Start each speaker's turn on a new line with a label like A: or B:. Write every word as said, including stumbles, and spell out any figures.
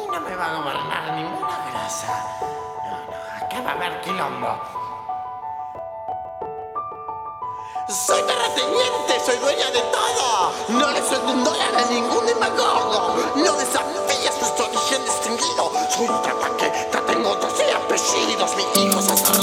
A: mí no me va a gobernar ninguna grasa. No, no, acá va a haber quilombo.
B: Soy terrateniente, soy dueña de todo. No le suelto un dólar a ningún demagogo. No desafías nuestro origen distinguido. Soy un trataqueta, tengo doce apellidos. Mi hijo se